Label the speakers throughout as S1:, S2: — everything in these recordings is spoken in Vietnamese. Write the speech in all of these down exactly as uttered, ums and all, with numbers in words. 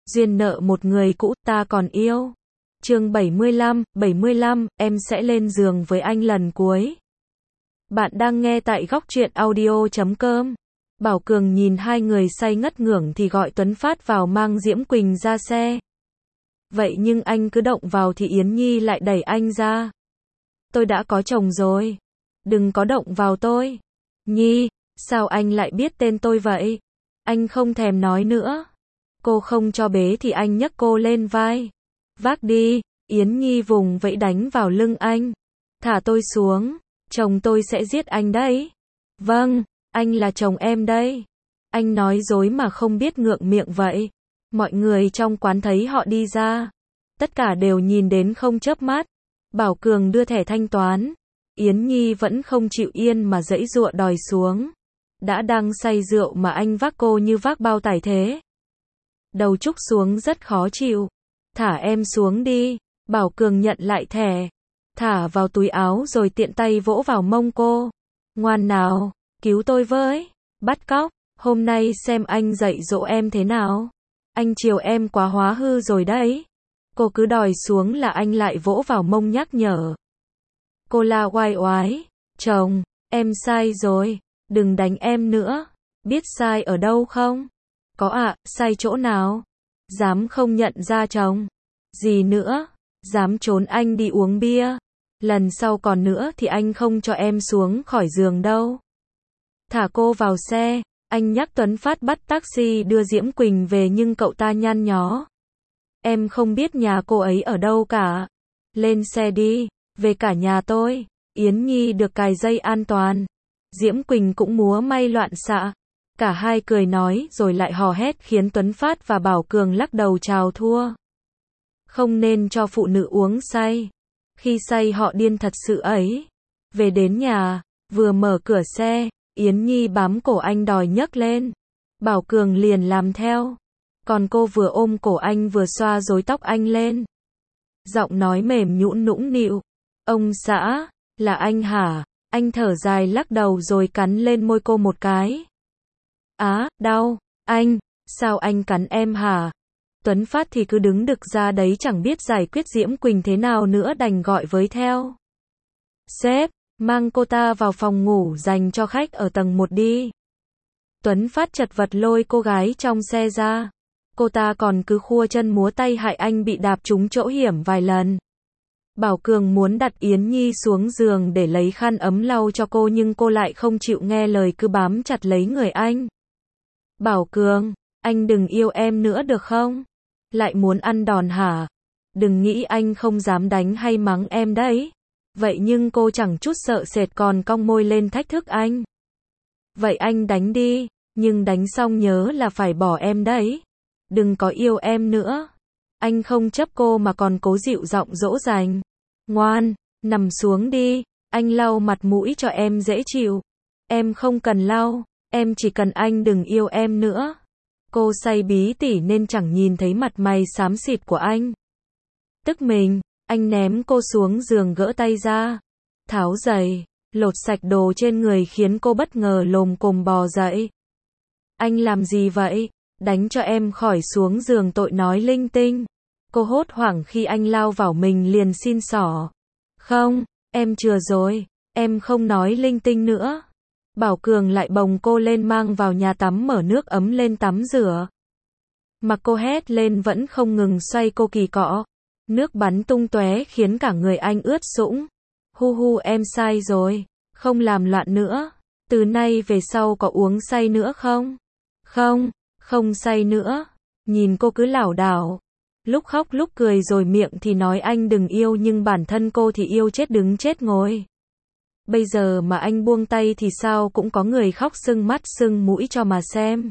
S1: duyên nợ một người cũ, ta còn yêu. Chương bảy mươi lăm, bảy mươi lăm, em sẽ lên giường với anh lần cuối. Bạn đang nghe tại góc truyện audio chấm com. Bảo Cường nhìn hai người say ngất ngưởng thì gọi Tuấn Phát vào mang Diễm Quỳnh ra xe. Vậy nhưng anh cứ động vào thì Yến Nhi lại đẩy anh ra. Tôi đã có chồng rồi. Đừng có động vào tôi. Nhi, sao anh lại biết tên tôi vậy? Anh không thèm nói nữa. Cô không cho bế thì anh nhấc cô lên vai. Vác đi, Yến Nhi vùng vẫy đánh vào lưng anh. Thả tôi xuống, chồng tôi sẽ giết anh đấy. Vâng, anh là chồng em đây. Anh nói dối mà không biết ngượng miệng vậy. Mọi người trong quán thấy họ đi ra. Tất cả đều nhìn đến không chớp mắt. Bảo Cường đưa thẻ thanh toán. Yến Nhi vẫn không chịu yên mà giãy giụa đòi xuống. Đã đang say rượu mà anh vác cô như vác bao tải thế. Đầu trúc xuống rất khó chịu. Thả em xuống đi. Bảo Cường nhận lại thẻ. Thả vào túi áo rồi tiện tay vỗ vào mông cô. Ngoan nào, cứu tôi với. Bắt cóc, hôm nay xem anh dạy dỗ em thế nào. Anh chiều em quá hóa hư rồi đấy. Cô cứ đòi xuống là anh lại vỗ vào mông nhắc nhở. Cô la oai oái. Chồng, em sai rồi. Đừng đánh em nữa. Biết sai ở đâu không? Có ạ, à, sai chỗ nào? Dám không nhận ra chồng. Gì nữa? Dám trốn anh đi uống bia. Lần sau còn nữa thì anh không cho em xuống khỏi giường đâu. Thả cô vào xe. Anh nhắc Tuấn Phát bắt taxi đưa Diễm Quỳnh về nhưng cậu ta nhăn nhó. Em không biết nhà cô ấy ở đâu cả. Lên xe đi, về cả nhà tôi. Yến Nhi được cài dây an toàn. Diễm Quỳnh cũng múa may loạn xạ. Cả hai cười nói rồi lại hò hét khiến Tuấn Phát và Bảo Cường lắc đầu chào thua. Không nên cho phụ nữ uống say. Khi say họ điên thật sự ấy. Về đến nhà, vừa mở cửa xe, Yến Nhi bám cổ anh đòi nhấc lên. Bảo Cường liền làm theo. Còn cô vừa ôm cổ anh vừa xoa rối tóc anh lên. Giọng nói mềm nhũn nũng nịu. Ông xã, là anh hả? Anh thở dài lắc đầu rồi cắn lên môi cô một cái. Á, đau. Anh, sao anh cắn em hả? Tuấn Phát thì cứ đứng đực ra đấy chẳng biết giải quyết Diễm Quỳnh thế nào nữa đành gọi với theo. Sếp, mang cô ta vào phòng ngủ dành cho khách ở tầng một đi. Tuấn Phát chật vật lôi cô gái trong xe ra. Cô ta còn cứ khua chân múa tay hại anh bị đạp trúng chỗ hiểm vài lần. Bảo Cường muốn đặt Yến Nhi xuống giường để lấy khăn ấm lau cho cô nhưng cô lại không chịu nghe lời cứ bám chặt lấy người anh. Bảo Cường, anh đừng yêu em nữa được không? Lại muốn ăn đòn hả? Đừng nghĩ anh không dám đánh hay mắng em đấy. Vậy nhưng cô chẳng chút sợ sệt còn cong môi lên thách thức anh. Vậy anh đánh đi, nhưng đánh xong nhớ là phải bỏ em đấy. Đừng có yêu em nữa. Anh không chấp cô mà còn cố dịu giọng dỗ dành. Ngoan, nằm xuống đi, anh lau mặt mũi cho em dễ chịu. Em không cần lau, em chỉ cần anh đừng yêu em nữa. Cô say bí tỉ nên chẳng nhìn thấy mặt mày xám xịt của anh. Tức mình, anh ném cô xuống giường gỡ tay ra. Tháo giày, lột sạch đồ trên người khiến cô bất ngờ lồm cồm bò dậy. Anh làm gì vậy? Đánh cho em khỏi xuống giường tội nói linh tinh. Cô hốt hoảng khi anh lao vào mình liền xin xỏ. Không, em chừa rồi, em không nói linh tinh nữa. Bảo Cường lại bồng cô lên mang vào nhà tắm mở nước ấm lên tắm rửa. Mặc cô hét lên vẫn không ngừng xoay cô kỳ cọ. Nước bắn tung tóe khiến cả người anh ướt sũng. Hu hu em sai rồi, không làm loạn nữa. Từ nay về sau có uống say nữa không? Không, không say nữa. Nhìn cô cứ lảo đảo. Lúc khóc lúc cười rồi miệng thì nói anh đừng yêu nhưng bản thân cô thì yêu chết đứng chết ngồi. Bây giờ mà anh buông tay thì sao cũng có người khóc sưng mắt sưng mũi cho mà xem.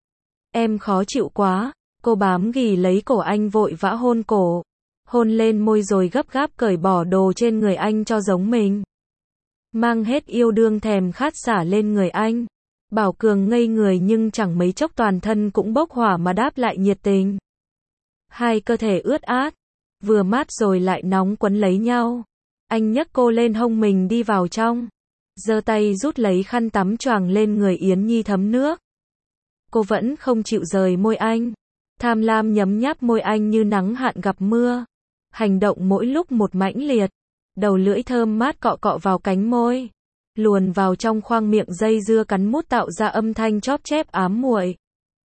S1: Em khó chịu quá. Cô bám ghì lấy cổ anh vội vã hôn cổ. Hôn lên môi rồi gấp gáp cởi bỏ đồ trên người anh cho giống mình. Mang hết yêu đương thèm khát xả lên người anh. Bảo Cường ngây người nhưng chẳng mấy chốc toàn thân cũng bốc hỏa mà đáp lại nhiệt tình. Hai cơ thể ướt át, vừa mát rồi lại nóng quấn lấy nhau. Anh nhấc cô lên hông mình đi vào trong. Giơ tay rút lấy khăn tắm choàng lên người Yến Nhi thấm nước. Cô vẫn không chịu rời môi anh. Tham lam nhấm nháp môi anh như nắng hạn gặp mưa. Hành động mỗi lúc một mãnh liệt. Đầu lưỡi thơm mát cọ cọ vào cánh môi. Luồn vào trong khoang miệng dây dưa cắn mút tạo ra âm thanh chóp chép ám muội.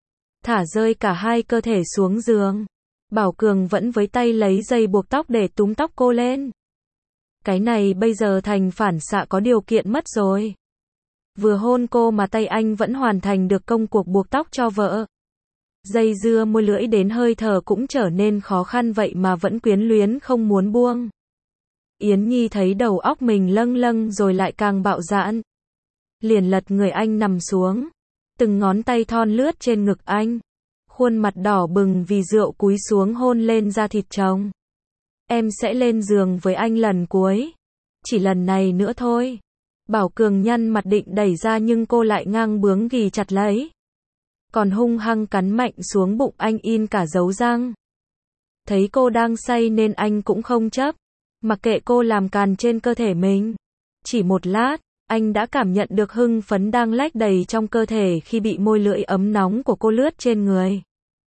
S1: Thả rơi cả hai cơ thể xuống giường. Bảo Cường vẫn với tay lấy dây buộc tóc để túm tóc cô lên. Cái này bây giờ thành phản xạ có điều kiện mất rồi. Vừa hôn cô mà tay anh vẫn hoàn thành được công cuộc buộc tóc cho vợ. Dây dưa môi lưỡi đến hơi thở cũng trở nên khó khăn vậy mà vẫn quyến luyến không muốn buông. Yến Nhi thấy đầu óc mình lâng lâng rồi lại càng bạo dạn. Liền lật người anh nằm xuống. Từng ngón tay thon lướt trên ngực anh. Khuôn mặt đỏ bừng vì rượu cúi xuống hôn lên da thịt chồng. Em sẽ lên giường với anh lần cuối. Chỉ lần này nữa thôi. Bảo Cường nhăn mặt định đẩy ra nhưng cô lại ngang bướng ghì chặt lấy. Còn hung hăng cắn mạnh xuống bụng anh in cả dấu răng. Thấy cô đang say nên anh cũng không chấp. Mặc kệ cô làm càn trên cơ thể mình. Chỉ một lát, anh đã cảm nhận được hưng phấn đang lách đầy trong cơ thể khi bị môi lưỡi ấm nóng của cô lướt trên người.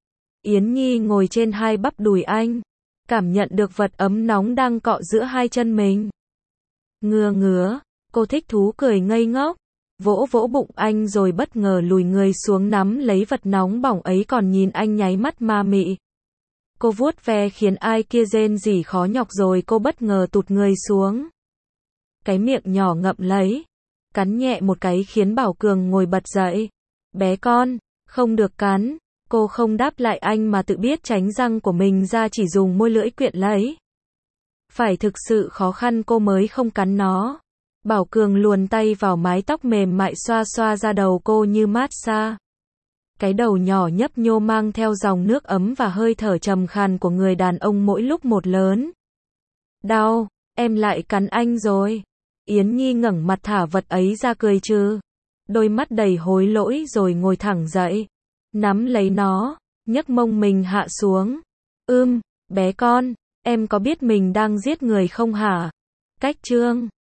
S1: Yến Nhi ngồi trên hai bắp đùi anh. Cảm nhận được vật ấm nóng đang cọ giữa hai chân mình. Ngứa ngứa, cô thích thú cười ngây ngốc. Vỗ vỗ bụng anh rồi bất ngờ lùi người xuống nắm lấy vật nóng bỏng ấy còn nhìn anh nháy mắt ma mị. Cô vuốt ve khiến ai kia rên rỉ khó nhọc rồi cô bất ngờ tụt người xuống. Cái miệng nhỏ ngậm lấy. Cắn nhẹ một cái khiến Bảo Cường ngồi bật dậy. Bé con, không được cắn. Cô không đáp lại anh mà tự biết tránh răng của mình ra chỉ dùng môi lưỡi quyện lấy. Phải thực sự khó khăn cô mới không cắn nó. Bảo Cường luồn tay vào mái tóc mềm mại xoa xoa ra đầu cô như massage. Cái đầu nhỏ nhấp nhô mang theo dòng nước ấm và hơi thở trầm khàn của người đàn ông mỗi lúc một lớn. Đau, em lại cắn anh rồi. Yến Nhi ngẩng mặt thả vật ấy ra cười trừ. Đôi mắt đầy hối lỗi rồi ngồi thẳng dậy. Nắm lấy nó, nhấc mông mình hạ xuống. Ưm, bé con, em có biết mình đang giết người không hả? Cách chương